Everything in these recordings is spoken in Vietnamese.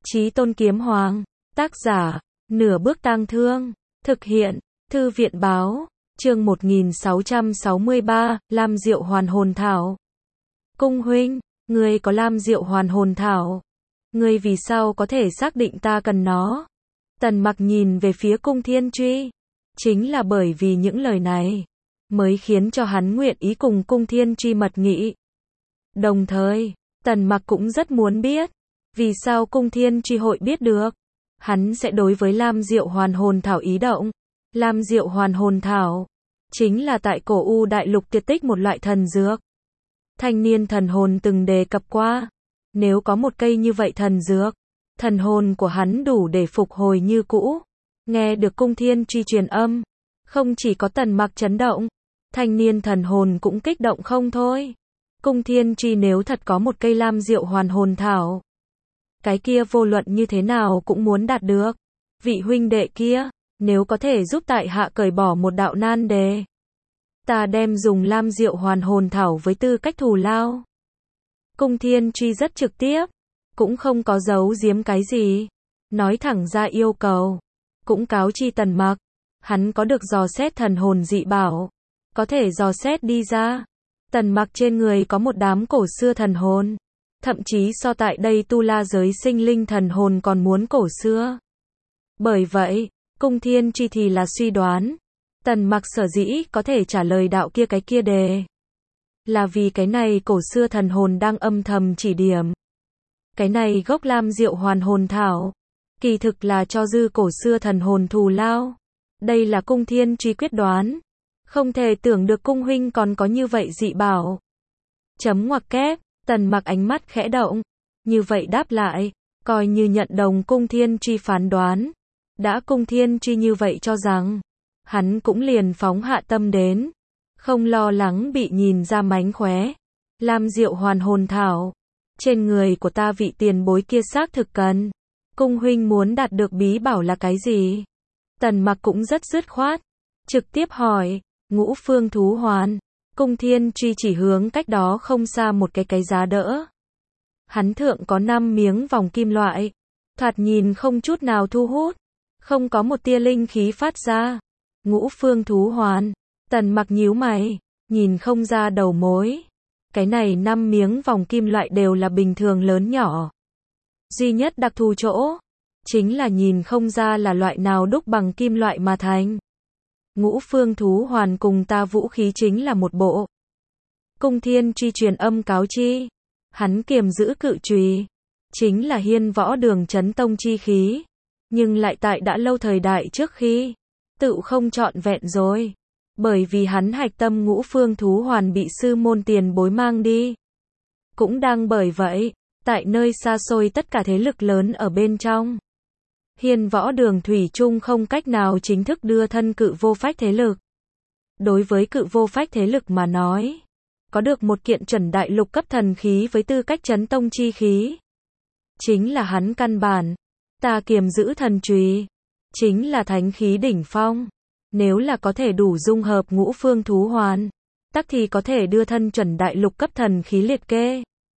Chí Tôn Kiếm Hoàng. Tác giả, Nửa Bước Tang Thương. Thực hiện, Thư viện báo. Chương 1663, Lam Diệu Hoàn Hồn Thảo. Cung huynh, ngươi có Lam Diệu Hoàn Hồn Thảo. Ngươi vì sao có thể xác định ta cần nó? Tần Mặc nhìn về phía Cung Thiên Truy. Chính là bởi vì những lời này, mới khiến cho hắn nguyện ý cùng Cung Thiên Truy mật nghị. Đồng thời, Tần Mặc cũng rất muốn biết, vì sao Cung Thiên Truy hội biết được. Hắn sẽ đối với Lam Diệu Hoàn Hồn Thảo ý động. Lam Diệu Hoàn Hồn Thảo chính là tại cổ U Đại Lục tuyệt tích một loại thần dược. Thanh niên thần hồn từng đề cập qua, nếu có một cây như vậy thần dược, thần hồn của hắn đủ để phục hồi như cũ. Nghe được Cung Thiên Truy truyền âm, không chỉ có Tần Mặc chấn động, thanh niên thần hồn cũng kích động không thôi. Cung Thiên Truy nếu thật có một cây Lam Diệu Hoàn Hồn Thảo, cái kia vô luận như thế nào cũng muốn đạt được. Vị huynh đệ kia, nếu có thể giúp tại hạ cởi bỏ một đạo nan đề, ta đem dùng Lam Diệu Hoàn Hồn Thảo với tư cách thù lao. Cung Thiên Truy rất trực tiếp, cũng không có giấu giếm cái gì, nói thẳng ra yêu cầu, cũng cáo chi Tần Mặc, hắn có được dò xét thần hồn dị bảo, có thể dò xét đi ra. Tần Mặc trên người có một đám cổ xưa thần hồn, thậm chí so tại đây tu la giới sinh linh thần hồn còn muốn cổ xưa. Bởi vậy, Cung Thiên Truy thì là suy đoán, Tần Mặc sở dĩ có thể trả lời đạo kia cái kia đề, là vì cái này cổ xưa thần hồn đang âm thầm chỉ điểm. Cái này gốc Lam Diệu Hoàn Hồn Thảo, kỳ thực là cho dư cổ xưa thần hồn thù lao. Đây là Cung Thiên Truy quyết đoán. Không thể tưởng được cung huynh còn có như vậy dị bảo. Chấm ngoặc kép, Tần Mặc ánh mắt khẽ động. Như vậy đáp lại, coi như nhận đồng Cung Thiên Truy phán đoán. Đã Cung Thiên Truy như vậy cho rằng, hắn cũng liền phóng hạ tâm đến, không lo lắng bị nhìn ra mánh khóe. Lam Diệu Hoàn Hồn Thảo, trên người của ta vị tiền bối kia xác thực cần. Cung huynh muốn đạt được bí bảo là cái gì? Tần Mặc cũng rất dứt khoát, trực tiếp hỏi. Ngũ Phương Thú Hoàn. Cung Thiên Truy chỉ hướng cách đó không xa một cái giá đỡ. Hắn thượng có 5 miếng vòng kim loại, thoạt nhìn không chút nào thu hút, không có một tia linh khí phát ra. Ngũ Phương Thú Hoàn. Tần Mặc nhíu mày, nhìn không ra đầu mối. Cái này 5 miếng vòng kim loại đều là bình thường lớn nhỏ. Duy nhất đặc thù chỗ, chính là nhìn không ra là loại nào đúc bằng kim loại mà thành. Ngũ Phương Thú Hoàn cùng ta vũ khí chính là một bộ. Cung Thiên Truy truyền âm cáo chi. Hắn kiềm giữ cự chùy, chính là Hiên Võ Đường Chấn Tông chi khí, nhưng lại tại đã lâu thời đại trước khi, tự không trọn vẹn rồi. Bởi vì hắn hạch tâm Ngũ Phương Thú Hoàn bị sư môn tiền bối mang đi. Cũng đang bởi vậy, tại nơi xa xôi tất cả thế lực lớn ở bên trong, Hiên Võ Đường thủy chung không cách nào chính thức đưa thân cự vô phách thế lực. Đối với cự vô phách thế lực mà nói, có được một kiện chuẩn đại lục cấp thần khí với tư cách chấn tông chi khí, chính là hắn căn bản. Ta kiềm giữ thần chùy, chính là thánh khí đỉnh phong. Nếu là có thể đủ dung hợp Ngũ Phương Thú Hoàn, tắc thì có thể đưa thân chuẩn đại lục cấp thần khí liệt kê.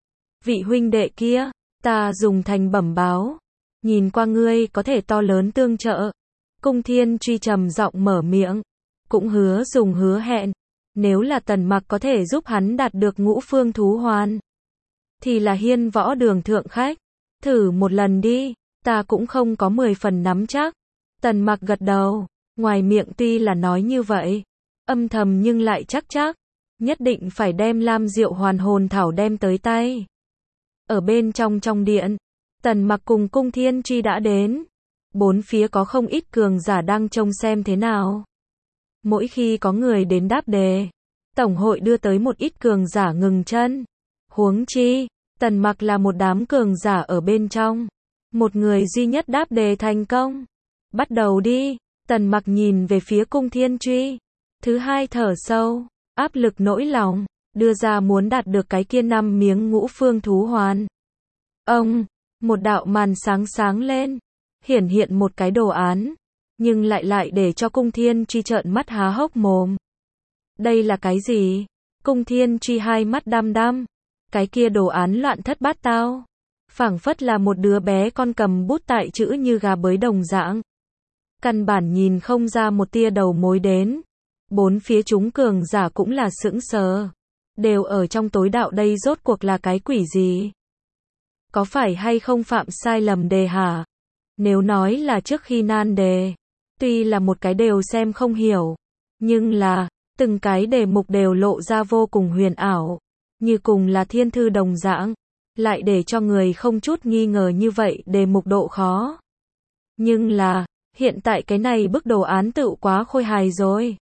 Vị huynh đệ kia, ta dùng thành bẩm báo. Nhìn qua ngươi có thể to lớn tương trợ. Cung Thiên Truy trầm giọng mở miệng, cũng hứa hẹn, nếu là Tần Mặc có thể giúp hắn đạt được Ngũ Phương Thú Hoàn, thì là Hiên Võ Đường thượng khách. Thử một lần đi, ta cũng không có 10 phần nắm chắc. Tần Mặc gật đầu, ngoài miệng tuy là nói như vậy, âm thầm nhưng lại chắc, nhất định phải đem Lam Diệu Hoàn Hồn Thảo đem tới tay. Ở bên trong điện, Tần Mặc cùng Cung Thiên Truy đã đến. Bốn phía có không ít cường giả đang trông xem thế nào. Mỗi khi có người đến đáp đề, tổng hội đưa tới một ít cường giả ngừng chân. Huống chi, Tần Mặc là một đám cường giả ở bên trong. Một người duy nhất đáp đề thành công. Bắt đầu đi. Tần Mặc nhìn về phía Cung Thiên Truy. Thứ hai thở sâu, áp lực nỗi lòng, đưa ra muốn đạt được cái kia 5 miếng Ngũ Phương Thú Hoàn. Ông, một đạo màn sáng lên, hiển hiện một cái đồ án, nhưng lại để cho Cung Thiên Truy trợn mắt há hốc mồm. Đây là cái gì? Cung Thiên Truy hai mắt đăm đăm, cái kia đồ án loạn thất bát tao, phảng phất là một đứa bé con cầm bút tại chữ như gà bới đồng dạng. Căn bản nhìn không ra một tia đầu mối đến. Bốn phía chúng cường giả cũng là sững sờ. Đều ở trong tối đạo đây rốt cuộc là cái quỷ gì? Có phải hay không phạm sai lầm đề hả? Nếu nói là trước khi nan đề, tuy là một cái đều xem không hiểu, nhưng là, từng cái đề mục đều lộ ra vô cùng huyền ảo, như cùng là thiên thư đồng dạng, lại để cho người không chút nghi ngờ như vậy đề mục độ khó. Nhưng là, hiện tại cái này bức đồ án tựu quá khôi hài rồi.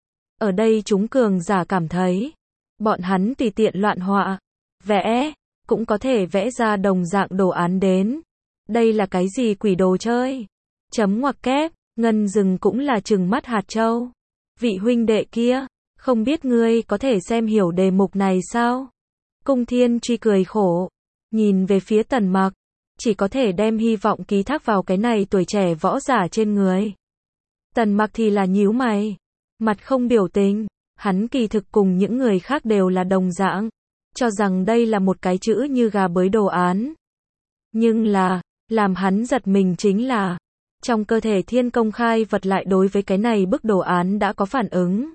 Ở đây chúng cường giả cảm thấy, bọn hắn tùy tiện loạn họa, vẽ, cũng có thể vẽ ra đồng dạng đồ án đến. Đây là cái gì quỷ đồ chơi? Chấm ngoặc kép, Ngân Dừng cũng là trừng mắt hạt châu. Vị huynh đệ kia, không biết ngươi có thể xem hiểu đề mục này sao? Cung Thiên Truy cười khổ, nhìn về phía Tần Mặc, chỉ có thể đem hy vọng ký thác vào cái này tuổi trẻ võ giả trên người. Tần Mặc thì là nhíu mày, mặt không biểu tình, hắn kỳ thực cùng những người khác đều là đồng dạng, cho rằng đây là một cái chữ như gà bới đồ án. Nhưng là, làm hắn giật mình chính là, trong cơ thể Thiên Công Khai vật lại đối với cái này bức đồ án đã có phản ứng.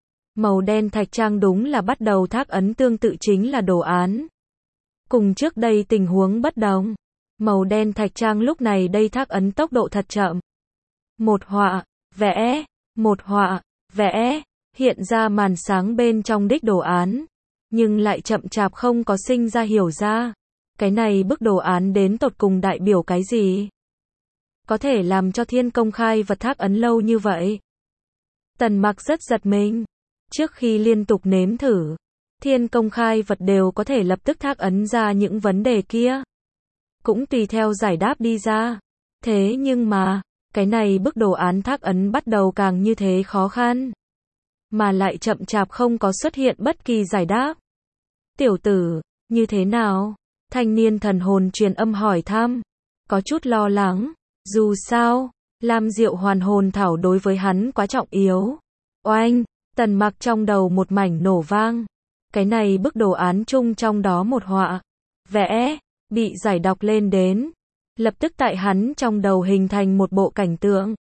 Màu đen thạch trang đúng là bắt đầu thác ấn tương tự chính là đồ án. Cùng trước đây tình huống bất đồng, màu đen thạch trang lúc này đây thác ấn tốc độ thật chậm. Một họa, vẽ, một họa, vẽ, hiện ra màn sáng bên trong đích đồ án, nhưng lại chậm chạp không có sinh ra hiểu ra. Cái này bức đồ án đến tột cùng đại biểu cái gì? Có thể làm cho Thiên Công Khai vật thác ấn lâu như vậy? Tần Mặc rất giật mình. Trước khi liên tục nếm thử, Thiên Công Khai vật đều có thể lập tức thác ấn ra những vấn đề kia. Cũng tùy theo giải đáp đi ra. Thế nhưng mà, cái này bức đồ án thác ấn bắt đầu càng như thế khó khăn. Mà lại chậm chạp không có xuất hiện bất kỳ giải đáp. Tiểu tử, như thế nào? Thanh niên thần hồn truyền âm hỏi thăm. Có chút lo lắng. Dù sao, Lam Diệu hoàn hồn thảo đối với hắn quá trọng yếu. Oanh, Tần Mặc trong đầu một mảnh nổ vang. Cái này bức đồ án chung trong đó một họa, vẽ, bị giải đọc lên đến. Lập tức tại hắn trong đầu hình thành một bộ cảnh tượng.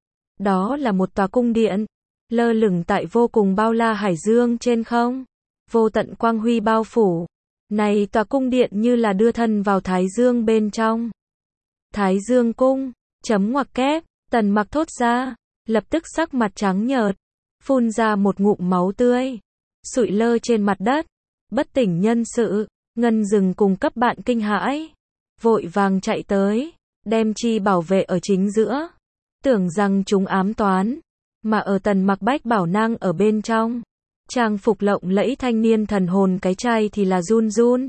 Đó là một tòa cung điện, lơ lửng tại vô cùng bao la hải dương trên không. Vô tận quang huy bao phủ. Này tòa cung điện như là đưa thân vào Thái Dương bên trong. Thái Dương cung, chấm ngoặc kép, Tần Mặc thốt ra, lập tức sắc mặt trắng nhợt, phun ra một ngụm máu tươi, sụi lơ trên mặt đất, bất tỉnh nhân sự. Ngân Dừng cùng cấp bạn kinh hãi, vội vàng chạy tới, đem chi bảo vệ ở chính giữa, tưởng rằng chúng ám toán, mà ở Tần Mặc bách bảo năng ở bên trong. Trang phục lộng lẫy thanh niên thần hồn cái chai thì là run run.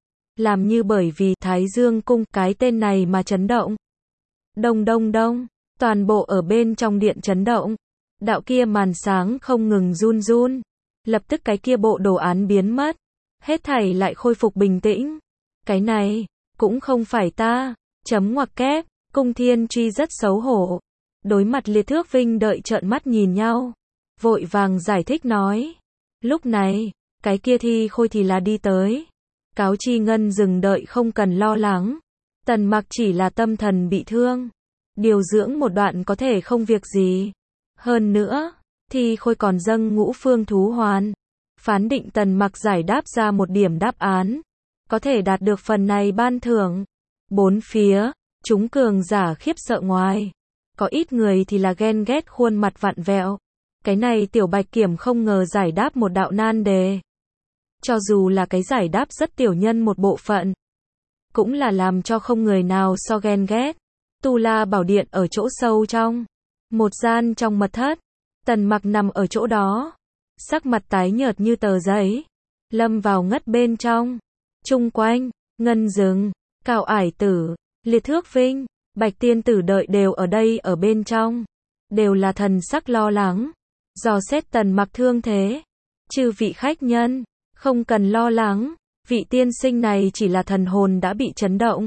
Làm như bởi vì Thái Dương cung cái tên này mà chấn động. Đông đông đông, toàn bộ ở bên trong điện chấn động. Đạo kia màn sáng không ngừng run run. Lập tức cái kia bộ đồ án biến mất. Hết thảy lại khôi phục bình tĩnh. Cái này, cũng không phải ta. Chấm ngoặc kép, Cung Thiên Truy rất xấu hổ. Đối mặt Liệt Thước Vinh đợi trợn mắt nhìn nhau. Vội vàng giải thích nói. Lúc này, cái kia thi khôi thì là đi tới. Cáo chi Ngân Dừng đợi không cần lo lắng. Tần Mặc chỉ là tâm thần bị thương. Điều dưỡng một đoạn có thể không việc gì. Hơn nữa, thi khôi còn dâng ngũ phương thú hoàn. Phán định Tần Mặc giải đáp ra một điểm đáp án. Có thể đạt được phần này ban thưởng. Bốn phía, chúng cường giả khiếp sợ ngoài. Có ít người thì là ghen ghét khuôn mặt vặn vẹo. Cái này Tiểu Bạch Kiểm không ngờ giải đáp một đạo nan đề. Cho dù là cái giải đáp rất tiểu nhân một bộ phận, cũng là làm cho không người nào so ghen ghét. Tu La Bảo Điện ở chỗ sâu trong một gian trong mật thất, Tần Mặc nằm ở chỗ đó, sắc mặt tái nhợt như tờ giấy, lâm vào ngất bên trong. Chung quanh, Ngân Dừng, Cao Ải Tử, Liệt Thước Vinh, Bạch Tiên Tử đợi đều ở đây ở bên trong, đều là thần sắc lo lắng, dò xét Tần Mặc thương thế. Chư vị khách nhân, không cần lo lắng, vị tiên sinh này chỉ là thần hồn đã bị chấn động.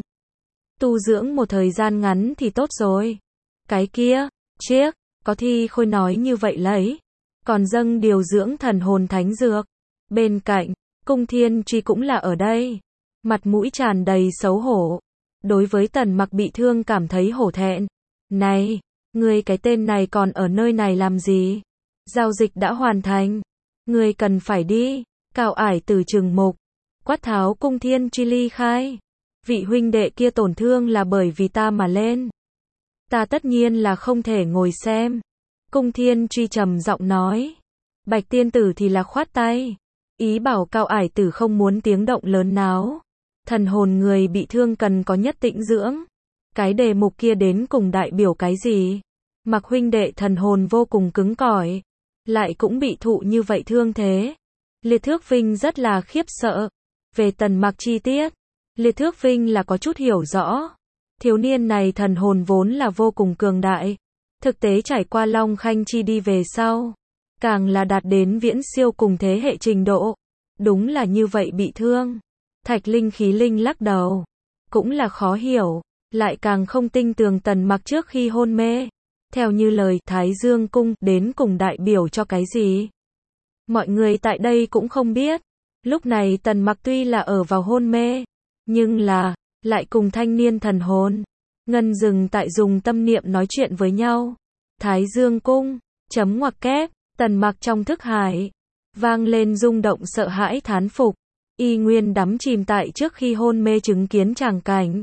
Tu dưỡng một thời gian ngắn thì tốt rồi. Cái kia, chiếc, có thi khôi nói như vậy lấy. Còn dâng điều dưỡng thần hồn thánh dược. Bên cạnh, Cung Thiên Truy cũng là ở đây. Mặt mũi tràn đầy xấu hổ. đối với Tần Mặc bị thương cảm thấy hổ thẹn. Này, ngươi cái tên này còn ở nơi này làm gì? Giao dịch đã hoàn thành. Ngươi cần phải đi. Cao Ải Tử trừng mục. Quát tháo Cung Thiên Truy ly khai. Vị huynh đệ kia tổn thương là bởi vì ta mà lên. Ta tất nhiên là không thể ngồi xem. Cung Thiên Truy trầm giọng nói. Bạch tiên tử thì là khoát tay. Ý bảo Cao Ải Tử không muốn tiếng động lớn náo. Thần hồn người bị thương cần có nhất tĩnh dưỡng. Cái đề mục kia đến cùng đại biểu cái gì? Mặc huynh đệ thần hồn vô cùng cứng cỏi, lại cũng bị thụ như vậy thương thế. Liệt Thước Vinh rất là khiếp sợ. Về Tần Mặc chi tiết, Liệt Thước Vinh là có chút hiểu rõ. Thiếu niên này thần hồn vốn là vô cùng cường đại. Thực tế trải qua Long Khanh Chi đi về sau, càng là đạt đến viễn siêu cùng thế hệ trình độ. Đúng là như vậy bị thương. Thạch Linh Khí Linh lắc đầu. Cũng là khó hiểu, lại càng không tin tưởng Tần Mặc trước khi hôn mê. Theo như lời Thái Dương Cung đến cùng đại biểu cho cái gì? Mọi người tại đây cũng không biết. Lúc này Tần Mặc tuy là ở vào hôn mê, nhưng là, lại cùng thanh niên thần hồn. Ngân Dừng tại dùng tâm niệm nói chuyện với nhau. Thái Dương Cung, chấm ngoặc kép, Tần Mặc trong thức hải. Vang lên rung động sợ hãi thán phục. Y nguyên đắm chìm tại trước khi hôn mê chứng kiến tràng cảnh.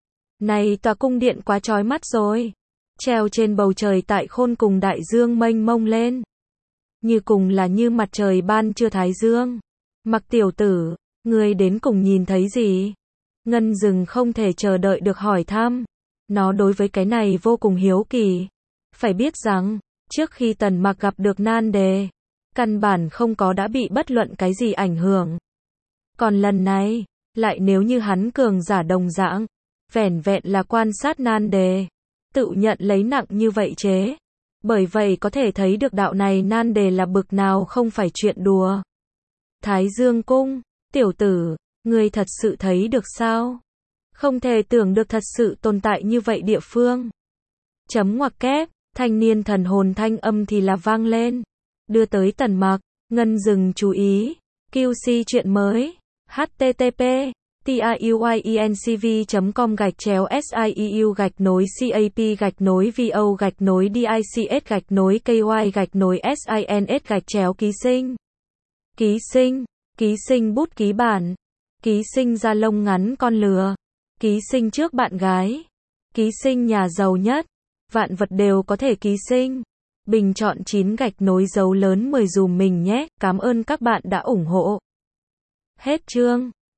Này tòa cung điện quá chói mắt rồi. Treo trên bầu trời tại khôn cùng đại dương mênh mông lên. Như cùng là như mặt trời ban trưa thái dương. Mặc tiểu tử, ngươi đến cùng nhìn thấy gì? Ngân Dừng không thể chờ đợi được hỏi thăm. Nó đối với cái này vô cùng hiếu kỳ. Phải biết rằng, trước khi Tần Mặc gặp được nan đề, căn bản không có đã bị bất luận cái gì ảnh hưởng. Còn lần này, lại nếu như hắn cường giả đồng dạng, vẻn vẹn là quan sát nan đề, tự nhận lấy nặng như vậy chế. Bởi vậy có thể thấy được đạo này nan đề là bực nào không phải chuyện đùa. Thái Dương Cung, tiểu tử, ngươi thật sự thấy được sao? Không thể tưởng được thật sự tồn tại như vậy địa phương. Chấm ngoặc kép, thanh niên thần hồn thanh âm thì là vang lên. Đưa tới Tần Mặc, Ngân Dừng chú ý. QC chuyện mới. http tiuyinc.com/vo/dics/ky/sins/ký sinh, ký sinh bút ký bản, ký sinh da lông ngắn con lừa, ký sinh trước bạn gái, ký sinh nhà giàu nhất, vạn vật đều có thể ký sinh. Bình chọn 9 dấu lớn 10 dùm mình nhé, cảm ơn các bạn đã ủng hộ. Hết chương.